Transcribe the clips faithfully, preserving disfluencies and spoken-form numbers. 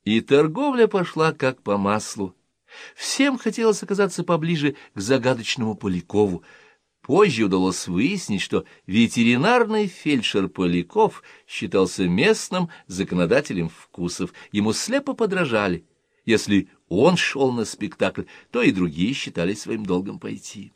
И торговля пошла как по маслу. Всем хотелось оказаться поближе к загадочному Полякову. Позже удалось выяснить, что ветеринарный фельдшер Поляков считался местным законодателем вкусов. Ему слепо подражали. Если он шел на спектакль, то и другие считали своим долгом пойти.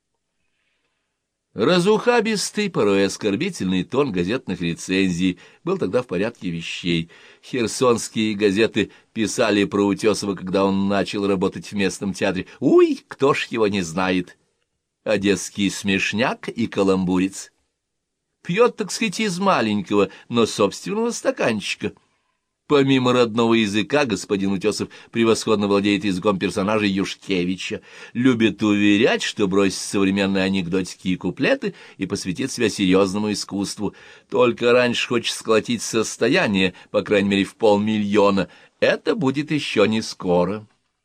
Разухабистый, порой оскорбительный тон газетных рецензий был тогда в порядке вещей. Херсонские газеты писали про Утесова, когда он начал работать в местном театре. Уй, кто ж его не знает! Одесский смешняк и каламбурец. Пьет, так сказать, из маленького, но собственного стаканчика. Помимо родного языка, господин Утесов превосходно владеет языком персонажа Юшкевича, любит уверять, что бросит современные анекдотики и куплеты и посвятит себя серьезному искусству. Только раньше хочет сколотить состояние, по крайней мере, в полмиллиона. Это будет еще не скоро.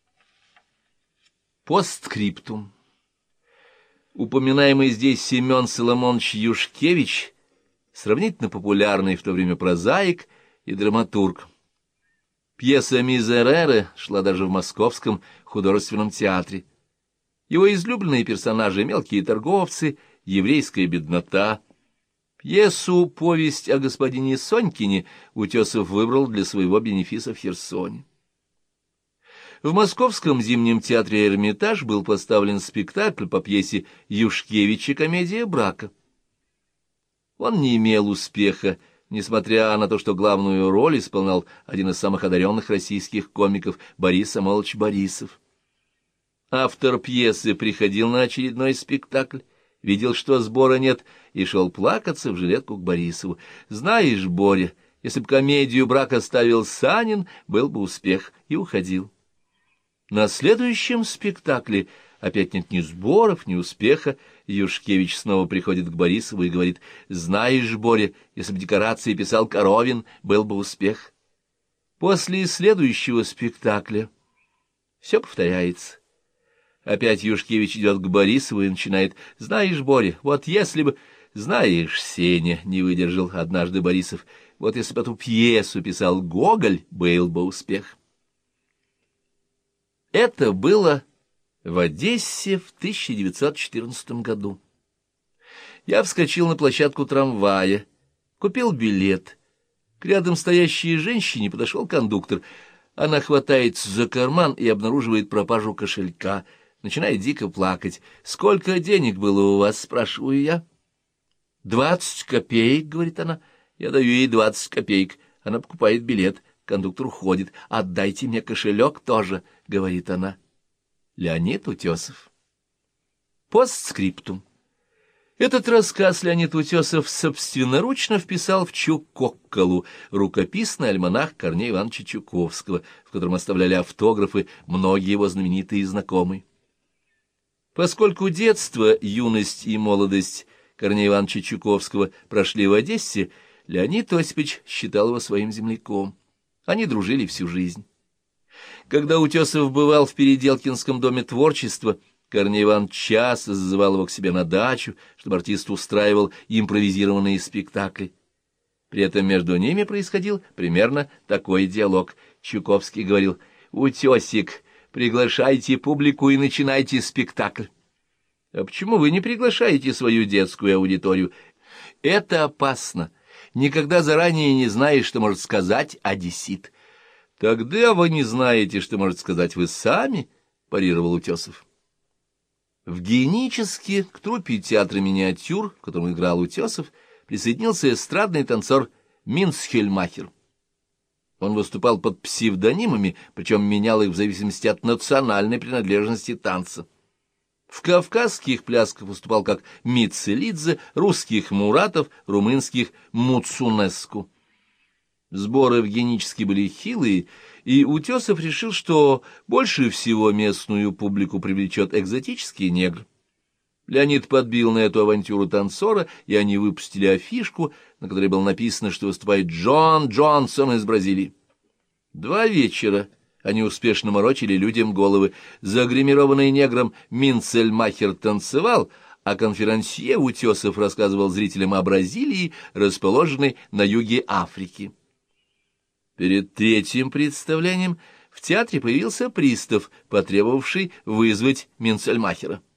Постскриптум. Упоминаемый здесь Семен Соломонович Юшкевич, сравнительно популярный в то время прозаик и драматург. Пьеса «Мизерере» шла даже в Московском художественном театре. Его излюбленные персонажи — мелкие торговцы, еврейская беднота. Пьесу «Повесть о господине Сонькине» Утесов выбрал для своего бенефиса в Херсоне. В Московском зимнем театре «Эрмитаж» был поставлен спектакль по пьесе Юшкевича «Комедия брака». Он не имел успеха, несмотря на то, что главную роль исполнял один из самых одаренных российских комиков Борис Самойлович Борисов. Автор пьесы приходил на очередной спектакль, видел, что сбора нет, и шел плакаться в жилетку к Борисову. «Знаешь, Боря, если бы комедию брака ставил Санин, был бы успех», и уходил. На следующем спектакле опять нет ни сборов, ни успеха. Юшкевич снова приходит к Борисову и говорит: «Знаешь, Боря, если бы декорации писал Коровин, был бы успех». После следующего спектакля все повторяется. Опять Юшкевич идет к Борисову и начинает: «Знаешь, Боря, вот если бы...» «Знаешь, Сеня», — не выдержал однажды Борисов, «вот если бы эту пьесу писал Гоголь, был бы успех». Это было в Одессе в тысяча девятьсот четырнадцатом году. Я вскочил на площадку трамвая, купил билет. К рядом стоящей женщине подошел кондуктор. Она хватается за карман и обнаруживает пропажу кошелька. Начинает дико плакать. «Сколько денег было у вас?» — спрашиваю я. «Двадцать копеек», — говорит она. Я даю ей двадцать копеек. Она покупает билет. Кондуктор уходит. «Отдайте мне кошелек тоже», — говорит она. Леонид Утесов. Постскриптум. Этот рассказ Леонид Утесов собственноручно вписал в Чукокколу, рукописный альманах Корнея Ивановича Чуковского, в котором оставляли автографы многие его знаменитые знакомые. Поскольку детство, юность и молодость Корнея Ивановича Чуковского прошли в Одессе, Леонид Осипович считал его своим земляком. Они дружили всю жизнь. Когда Утесов бывал в Переделкинском доме творчества, Корней Иванович часто зазывал его к себе на дачу, чтобы артист устраивал импровизированные спектакли. При этом между ними происходил примерно такой диалог. Чуковский говорил: «Утесик, приглашайте публику и начинайте спектакль». «А почему вы не приглашаете свою детскую аудиторию?» «Это опасно. Никогда заранее не знаешь, что может сказать одессит». «Тогда вы не знаете, что может сказать вы сами», — парировал Утесов. В Геническе к труппе театра «Миниатюр», в котором играл Утесов, присоединился эстрадный танцор Минцхельмахер. Он выступал под псевдонимами, причем менял их в зависимости от национальной принадлежности танца. В кавказских плясках выступал как Мицелидзе, русских Муратов, румынских Муцунеску. Сборы в Геническе были хилые, и Утесов решил, что больше всего местную публику привлечет экзотический негр. Леонид подбил на эту авантюру танцора, и они выпустили афишку, на которой было написано, что выступает Джон Джонсон из Бразилии. Два вечера они успешно морочили людям головы. Загримированный негром Минцельмахер танцевал, а конферансье Утесов рассказывал зрителям о Бразилии, расположенной на юге Африки. Перед третьим представлением в театре появился пристав, потребовавший вызвать Минцельмахера.